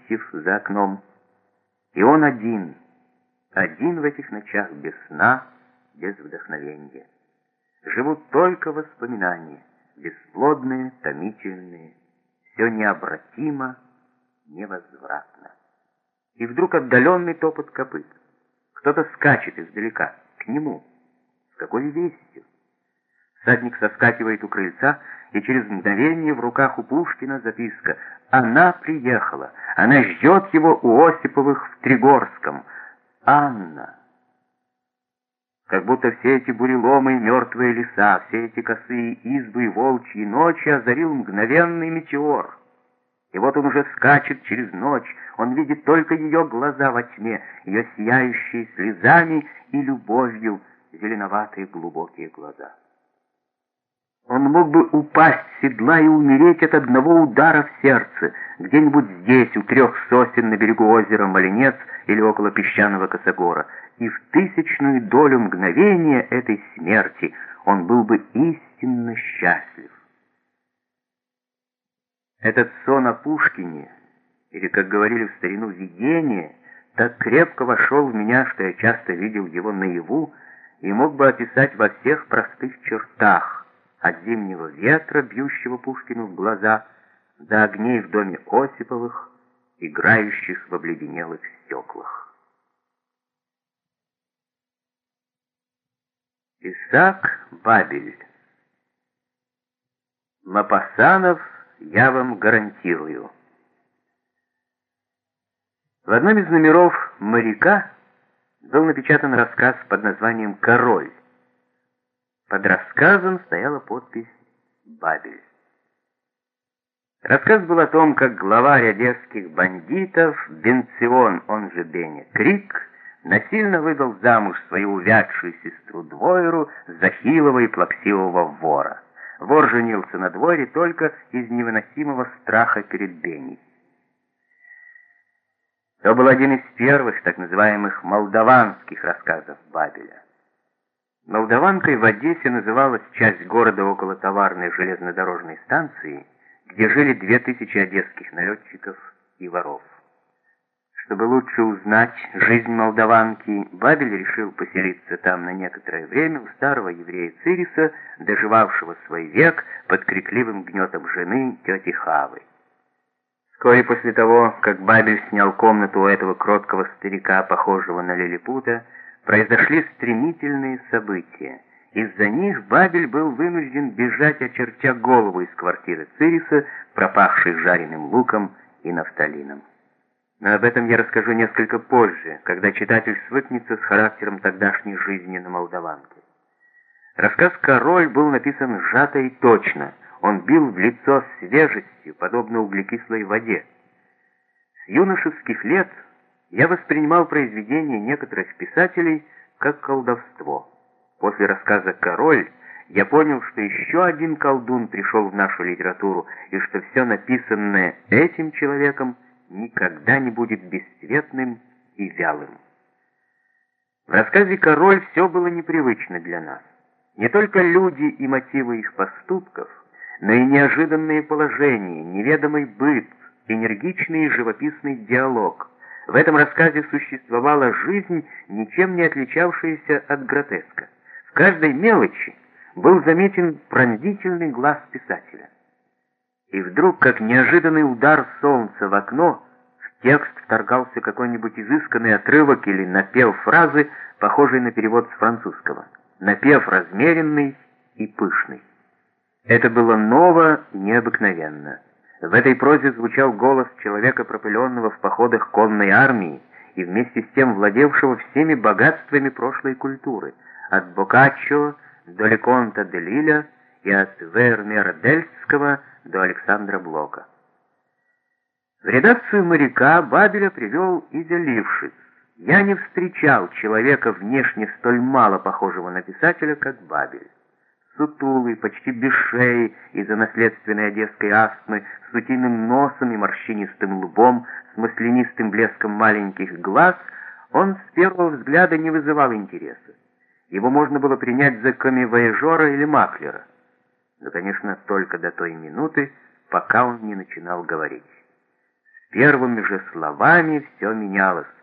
листьев за окном. И он один в этих ночах без сна, без вдохновения. Живут только воспоминания, бесплодные, томительные, все необратимо, невозвратно. И вдруг отдаленный топот копыт. Кто-то скачет издалека, к нему. С какой вестью? Всадник соскакивает у крыльца, и через мгновение в руках у Пушкина записка. Она приехала, она ждет его у Осиповых в Тригорском. Анна. Как будто все эти буреломы и мертвые леса, все эти косые избы и волчьи ночи озарил мгновенный метеор. И вот он уже скачет через ночь, он видит только ее глаза во тьме, ее сияющие слезами и любовью зеленоватые глубокие глаза. Он мог бы упасть с седла и умереть от одного удара в сердце, где-нибудь здесь, у 3 сосен на берегу озера Малинец или около песчаного косогора, и в 1000-ю долю мгновения этой смерти он был бы истинно счастлив. Этот сон о Пушкине, или, как говорили в старину, видение, так крепко вошел в меня, что я часто видел его наяву и мог бы описать во всех простых чертах, от зимнего ветра, бьющего Пушкину в глаза, до огней в доме Осиповых, играющих в обледенелых стеклах. Исаак Бабель. Мопассанов я вам гарантирую. В одном из номеров «Моряка» был напечатан рассказ под названием «Король». Под рассказом стояла подпись «Бабель». Рассказ был о том, как главарь одесских бандитов Бенцион, он же Беня Крик, насильно выдал замуж свою увядшую сестру Двойру за хилого и плаксивого вора. Вор женился на Двойре только из невыносимого страха перед Беней. То был один из первых так называемых молдаванских рассказов Бабеля. Молдаванкой в Одессе называлась часть города около товарной железнодорожной станции, где жили 2000 одесских налетчиков и воров. Чтобы лучше узнать жизнь молдаванки, Бабель решил поселиться там на некоторое время у старого еврея Цириса, доживавшего свой век под крикливым гнетом жены тети Хавы. Вскоре после того, как Бабель снял комнату у этого кроткого старика, похожего на лилипута, произошли стремительные события. Из-за них Бабель был вынужден бежать, очертя голову из квартиры Цириса, пропахшей жареным луком и нафталином. Но об этом я расскажу несколько позже, когда читатель свыкнется с характером тогдашней жизни на Молдаванке. Рассказ «Король» был написан сжато и точно. Он бил в лицо свежестью, подобно углекислой воде. С юношеских лет я воспринимал произведения некоторых писателей как колдовство. После рассказа «Король» я понял, что еще один колдун пришел в нашу литературу, и что все написанное этим человеком никогда не будет бесцветным и вялым. В рассказе «Король» все было непривычно для нас. Не только люди и мотивы их поступков, но и неожиданные положения, неведомый быт, энергичный и живописный диалог. В этом рассказе существовала жизнь, ничем не отличавшаяся от гротеска. В каждой мелочи был заметен пронзительный глаз писателя. И вдруг, как неожиданный удар солнца в окно, в текст вторгался какой-нибудь изысканный отрывок или напев фразы, похожий на перевод с французского. Напев размеренный и пышный. Это было ново и необыкновенно. В этой прозе звучал голос человека, пропыленного в походах конной армии и вместе с тем владевшего всеми богатствами прошлой культуры, от Боккаччо до Леконта де Лиля и от Вермеера Дельцкого до Александра Блока. В редакцию «Моряка» Бабеля привел Изя Лившиц. Я не встречал человека, внешне столь мало похожего на писателя, как Бабель. Сутулый, почти без шеи из-за наследственной одесской астмы, с утиным носом и морщинистым лбом, с маслянистым блеском маленьких глаз, он с первого взгляда не вызывал интереса. Его можно было принять за коммивояжера или маклера. Но, конечно, только до той минуты, пока он не начинал говорить. Первыми же словами все менялось.